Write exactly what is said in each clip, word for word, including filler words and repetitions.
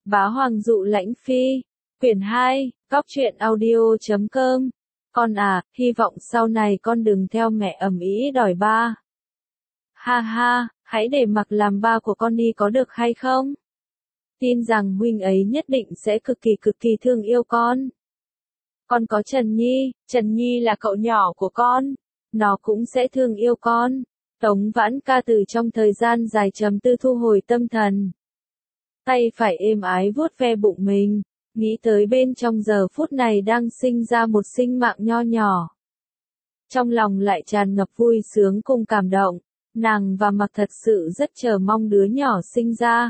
Bá Hoàng dụ lãnh phi. Quyển hai, Góc truyện audio chấm com. Con à, hy vọng sau này con đừng theo mẹ ầm ĩ đòi ba. Ha ha, hãy để Mặc làm ba của con đi có được hay không? Tin rằng huynh ấy nhất định sẽ cực kỳ cực kỳ thương yêu con. Con có Trần Nhi, Trần Nhi là cậu nhỏ của con. Nó cũng sẽ thương yêu con. Tống Vãn Ca từ trong thời gian dài trầm tư thu hồi tâm thần. Tay phải êm ái vuốt ve bụng mình, nghĩ tới bên trong giờ phút này đang sinh ra một sinh mạng nho nhỏ. Trong lòng lại tràn ngập vui sướng cùng cảm động, nàng và Mặc thật sự rất chờ mong đứa nhỏ sinh ra.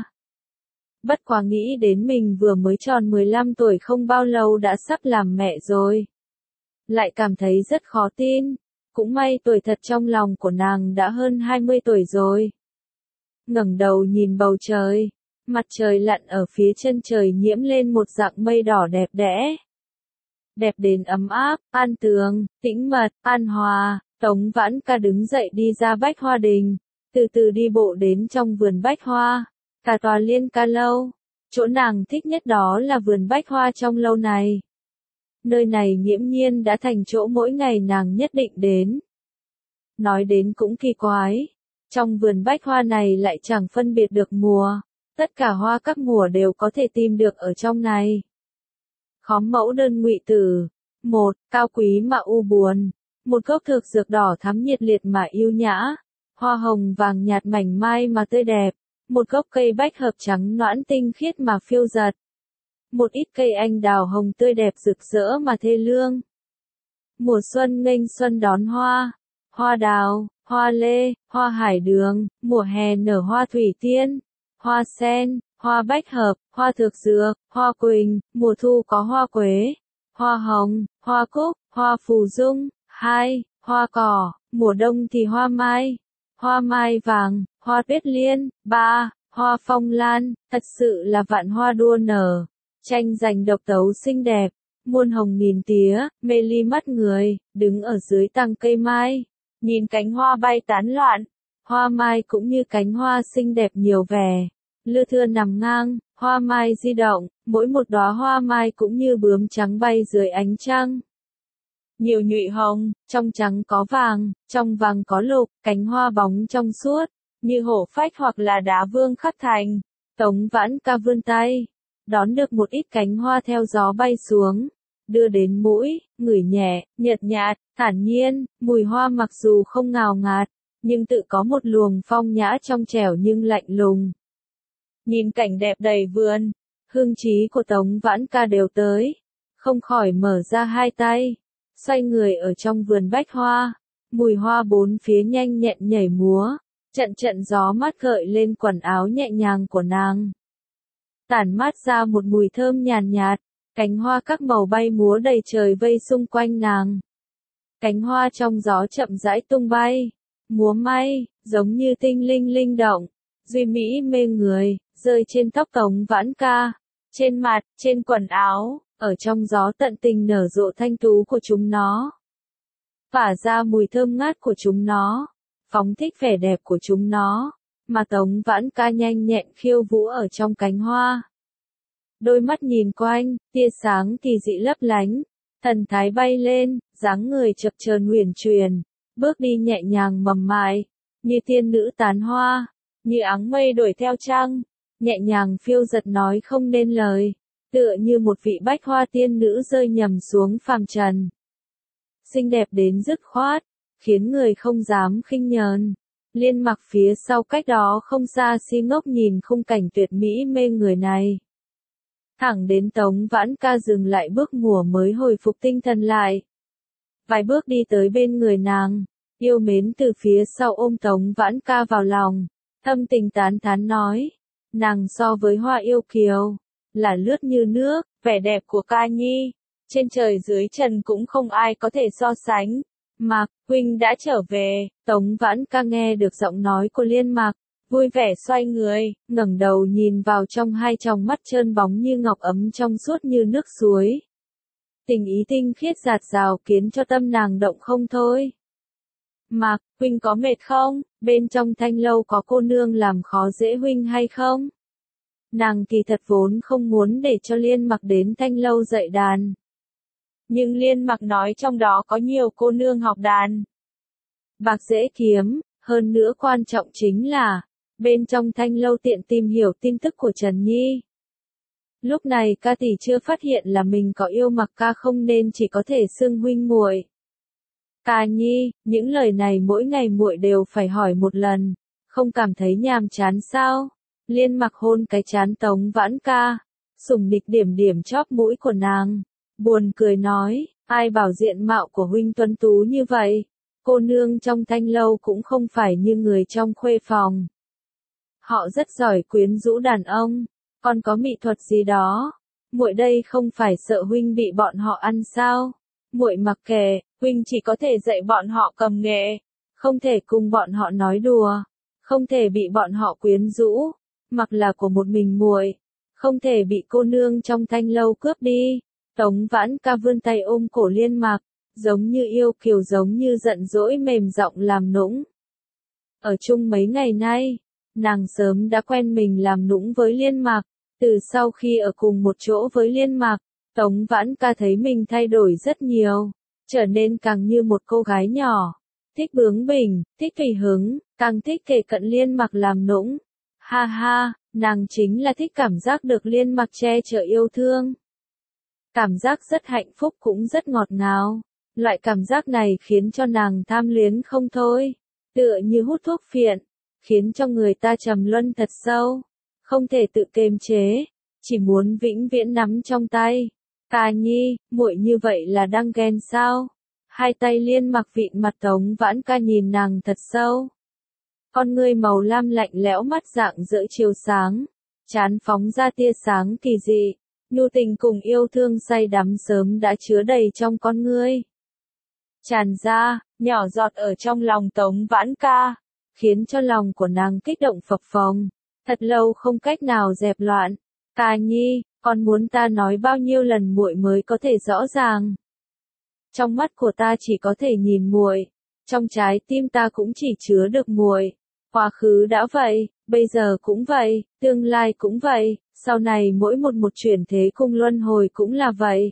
Bất quá nghĩ đến mình vừa mới tròn mười lăm tuổi không bao lâu đã sắp làm mẹ rồi. Lại cảm thấy rất khó tin, cũng may tuổi thật trong lòng của nàng đã hơn hai mươi tuổi rồi. Ngẩng đầu nhìn bầu trời. Mặt trời lặn ở phía chân trời nhiễm lên một dạng mây đỏ đẹp đẽ. Đẹp đến ấm áp, an tường, tĩnh mật, an hòa. Tống Vãn Ca đứng dậy đi ra Bách Hoa Đình, từ từ đi bộ đến trong vườn bách hoa, cả tòa Liên Ca lâu. Chỗ nàng thích nhất đó là vườn bách hoa trong lâu này. Nơi này nghiễm nhiên đã thành chỗ mỗi ngày nàng nhất định đến. Nói đến cũng kỳ quái, trong vườn bách hoa này lại chẳng phân biệt được mùa. Tất cả hoa các mùa đều có thể tìm được ở trong này. Khóm mẫu đơn ngụy tử. Một, cao quý mà u buồn. Một gốc thực dược đỏ thắm nhiệt liệt mà yêu nhã. Hoa hồng vàng nhạt mảnh mai mà tươi đẹp. Một gốc cây bách hợp trắng nõn tinh khiết mà phiêu giật. Một ít cây anh đào hồng tươi đẹp rực rỡ mà thê lương. Mùa xuân nghênh xuân đón hoa. Hoa đào, hoa lê, hoa hải đường. Mùa hè nở hoa thủy tiên. Hoa sen, hoa bách hợp, hoa thực dược, hoa quỳnh, mùa thu có hoa quế, hoa hồng, hoa cúc, hoa phù dung. Hai, hoa cỏ, mùa đông thì hoa mai, hoa mai vàng, hoa tuyết liên. Ba, hoa phong lan, thật sự là vạn hoa đua nở, tranh giành độc tấu xinh đẹp, muôn hồng nghìn tía, mê ly mắt người, đứng ở dưới tàng cây mai, nhìn cánh hoa bay tán loạn. Hoa mai cũng như cánh hoa xinh đẹp nhiều vẻ, lưa thưa nằm ngang, hoa mai di động, mỗi một đóa hoa mai cũng như bướm trắng bay dưới ánh trăng. Nhiều nhụy hồng, trong trắng có vàng, trong vàng có lục, cánh hoa bóng trong suốt, như hổ phách hoặc là đá vương khắc thành. Tống Vãn Ca vươn tay, đón được một ít cánh hoa theo gió bay xuống, đưa đến mũi, ngửi nhẹ, nhợt nhạt, thản nhiên, mùi hoa mặc dù không ngào ngạt, nhưng tự có một luồng phong nhã trong trẻo nhưng lạnh lùng. Nhìn cảnh đẹp đầy vườn, hương trí của Tống Vãn Ca đều tới, không khỏi mở ra hai tay, xoay người ở trong vườn bách hoa, mùi hoa bốn phía nhanh nhẹn nhảy múa, trận trận gió mát gợi lên quần áo nhẹ nhàng của nàng. Tản mát ra một mùi thơm nhàn nhạt, cánh hoa các màu bay múa đầy trời vây xung quanh nàng. Cánh hoa trong gió chậm rãi tung bay, múa may, giống như tinh linh linh động, duy mỹ mê người, rơi trên tóc Tống Vãn Ca, trên mặt, trên quần áo, ở trong gió tận tình nở rộ thanh tú của chúng nó. Phả ra mùi thơm ngát của chúng nó, phóng thích vẻ đẹp của chúng nó, mà Tống Vãn Ca nhanh nhẹn khiêu vũ ở trong cánh hoa. Đôi mắt nhìn quanh, tia sáng kỳ dị lấp lánh, thần thái bay lên, dáng người chập chờn huyền truyền, bước đi nhẹ nhàng mềm mại, như tiên nữ tán hoa, như áng mây đuổi theo trăng, nhẹ nhàng phiêu giật nói không nên lời, tựa như một vị bách hoa tiên nữ rơi nhầm xuống phàm trần. Xinh đẹp đến dứt khoát, khiến người không dám khinh nhờn. Liên Mặc phía sau cách đó không xa si ngốc nhìn khung cảnh tuyệt mỹ mê người này. Thẳng đến Tống Vãn Ca dừng lại bước mùa mới hồi phục tinh thần lại. Vài bước đi tới bên người nàng, yêu mến từ phía sau ôm Tống Vãn Ca vào lòng, thâm tình tán thán nói, nàng so với hoa yêu kiều, là lướt như nước, vẻ đẹp của Ca Nhi, trên trời dưới trần cũng không ai có thể so sánh. Mặc, huynh đã trở về. Tống Vãn Ca nghe được giọng nói của Liên Mặc, vui vẻ xoay người, ngẩng đầu nhìn vào trong hai tròng mắt trơn bóng như ngọc ấm trong suốt như nước suối. Tình ý tinh khiết dạt dào khiến cho tâm nàng động không thôi. Mặc, huynh có mệt không? Bên trong thanh lâu có cô nương làm khó dễ huynh hay không? Nàng kỳ thật vốn không muốn để cho Liên Mặc đến Thanh Lâu dạy đàn. Nhưng Liên Mặc nói trong đó có nhiều cô nương học đàn. Bạc dễ kiếm, hơn nữa quan trọng chính là, bên trong Thanh Lâu tiện tìm hiểu tin tức của Trần Nhi. Lúc này ca tỷ chưa phát hiện là mình có yêu Mặc ca không nên chỉ có thể xưng huynh muội. Ca Nhi, những lời này mỗi ngày muội đều phải hỏi một lần, không cảm thấy nhàm chán sao? Liên Mặc hôn cái trán Tống Vãn Ca, sủng nịch điểm điểm chóp mũi của nàng, buồn cười nói, ai bảo diện mạo của huynh tuấn tú như vậy, cô nương trong Thanh Lâu cũng không phải như người trong khuê phòng. Họ rất giỏi quyến rũ đàn ông, còn có mỹ thuật gì đó, muội đây không phải sợ huynh bị bọn họ ăn sao? Muội mặc kệ, huynh chỉ có thể dạy bọn họ cầm nghệ, không thể cùng bọn họ nói đùa, không thể bị bọn họ quyến rũ, mặc là của một mình muội, không thể bị cô nương trong Thanh Lâu cướp đi. Tống Vãn Ca vươn tay ôm cổ Liên Mặc, giống như yêu kiều giống như giận dỗi mềm giọng làm nũng. Ở chung mấy ngày nay, nàng sớm đã quen mình làm nũng với Liên Mặc, từ sau khi ở cùng một chỗ với Liên Mặc, Tống Vãn Ca thấy mình thay đổi rất nhiều, trở nên càng như một cô gái nhỏ, thích bướng bỉnh, thích tùy hứng, càng thích kể cận Liên Mặc làm nũng. Ha ha, nàng chính là thích cảm giác được Liên Mặc che chở yêu thương. Cảm giác rất hạnh phúc cũng rất ngọt ngào, loại cảm giác này khiến cho nàng tham luyến không thôi, tựa như hút thuốc phiện, khiến cho người ta trầm luân thật sâu, không thể tự kiềm chế, chỉ muốn vĩnh viễn nắm trong tay. Ca Nhi, muội như vậy là đang ghen sao? Hai tay Liên Mặc vịn mặt Tống Vãn Ca nhìn nàng thật sâu. Con ngươi màu lam lạnh lẽo mắt dạng dỡ chiều sáng, trán phóng ra tia sáng kỳ dị, nhu tình cùng yêu thương say đắm sớm đã chứa đầy trong con ngươi. Tràn ra, nhỏ giọt ở trong lòng Tống Vãn Ca, khiến cho lòng của nàng kích động phập phồng, thật lâu không cách nào dẹp loạn. Ca Nhi, con muốn ta nói bao nhiêu lần muội mới có thể rõ ràng? Trong mắt của ta chỉ có thể nhìn muội, trong trái tim ta cũng chỉ chứa được muội. Quá khứ đã vậy, bây giờ cũng vậy, tương lai cũng vậy, sau này mỗi một một chuyển thế cùng luân hồi cũng là vậy.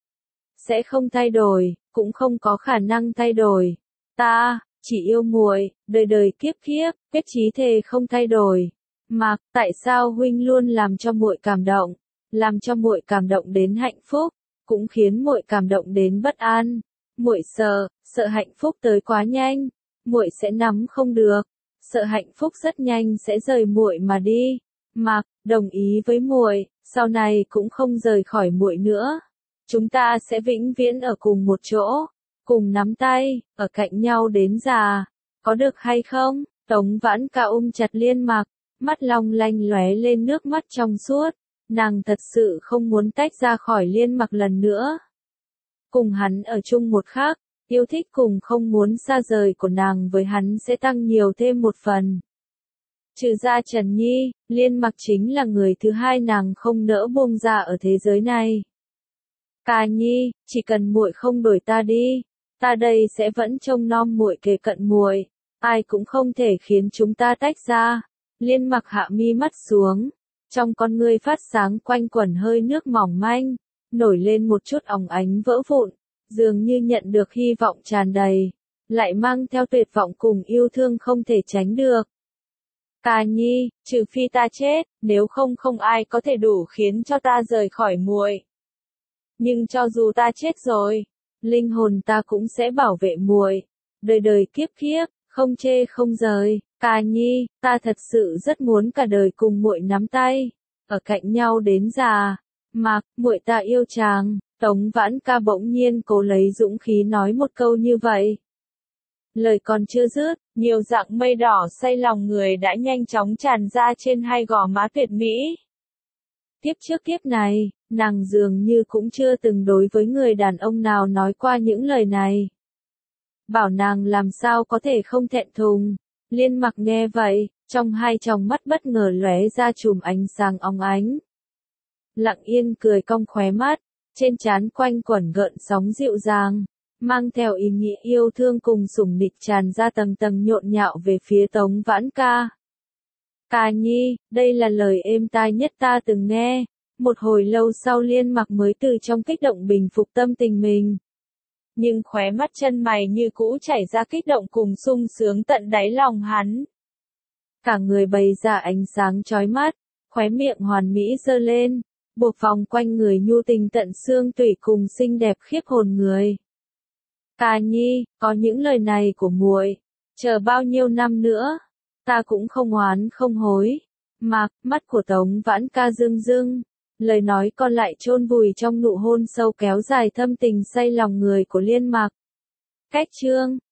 Sẽ không thay đổi, cũng không có khả năng thay đổi. Ta chỉ yêu muội, đời đời kiếp kiếp, quyết chí thề không thay đổi. Mặc, tại sao huynh luôn làm cho muội cảm động, làm cho muội cảm động đến hạnh phúc, cũng khiến muội cảm động đến bất an. Muội sợ, sợ hạnh phúc tới quá nhanh, muội sẽ nắm không được, sợ hạnh phúc rất nhanh sẽ rời muội mà đi. Mặc, đồng ý với muội, sau này cũng không rời khỏi muội nữa. Chúng ta sẽ vĩnh viễn ở cùng một chỗ, cùng nắm tay, ở cạnh nhau đến già. Có được hay không? Tống Vãn Ca ôm chặt Liên Mặc, mắt long lanh lóe lên nước mắt trong suốt. Nàng thật sự không muốn tách ra khỏi Liên Mặc lần nữa. Cùng hắn ở chung một khắc, yêu thích cùng không muốn xa rời của nàng với hắn sẽ tăng nhiều thêm một phần. Trừ ra Trần Nhi, Liên Mặc chính là người thứ hai nàng không nỡ buông ra ở thế giới này. Ca Nhi, chỉ cần muội không đổi ta đi, ta đây sẽ vẫn trông nom muội kề cận muội, ai cũng không thể khiến chúng ta tách ra. Liên Mặc hạ mi mắt xuống, trong con ngươi phát sáng quanh quẩn hơi nước mỏng manh, nổi lên một chút óng ánh vỡ vụn, dường như nhận được hy vọng tràn đầy, lại mang theo tuyệt vọng cùng yêu thương không thể tránh được. Ca Nhi, trừ phi ta chết, nếu không không ai có thể đủ khiến cho ta rời khỏi muội. Nhưng cho dù ta chết rồi, linh hồn ta cũng sẽ bảo vệ muội, đời đời kiếp kiếp, không chê không rời. Ca Nhi, ta thật sự rất muốn cả đời cùng muội nắm tay, ở cạnh nhau đến già. Mặc, muội ta yêu chàng. Tống Vãn Ca bỗng nhiên cố lấy dũng khí nói một câu như vậy. Lời còn chưa dứt, nhiều dạng mây đỏ say lòng người đã nhanh chóng tràn ra trên hai gò má tuyệt mỹ. Tiếp trước kiếp này, nàng dường như cũng chưa từng đối với người đàn ông nào nói qua những lời này. Bảo nàng làm sao có thể không thẹn thùng. Liên Mặc nghe vậy, trong hai tròng mắt bất ngờ lóe ra chùm ánh sáng óng ánh. Lặng yên cười cong khóe mắt, trên trán quanh quẩn gợn sóng dịu dàng, mang theo ý nghĩa yêu thương cùng sủng nịch tràn ra tầng tầng nhộn nhạo về phía Tống Vãn Ca. Ca Nhi, đây là lời êm tai nhất ta từng nghe. Một hồi lâu sau Liên Mặc mới từ trong kích động bình phục tâm tình mình. Nhưng khóe mắt chân mày như cũ chảy ra kích động cùng sung sướng tận đáy lòng hắn. Cả người bày ra ánh sáng chói mắt, khóe miệng hoàn mỹ giơ lên, buộc vòng quanh người nhu tình tận xương tủy cùng xinh đẹp khiếp hồn người. Ca Nhi, có những lời này của muội, chờ bao nhiêu năm nữa, ta cũng không oán không hối. Mạc, mắt của Tống Vãn Ca rưng rưng, lời nói còn lại chôn vùi trong nụ hôn sâu kéo dài thâm tình say lòng người của Liên Mặc. Cách chương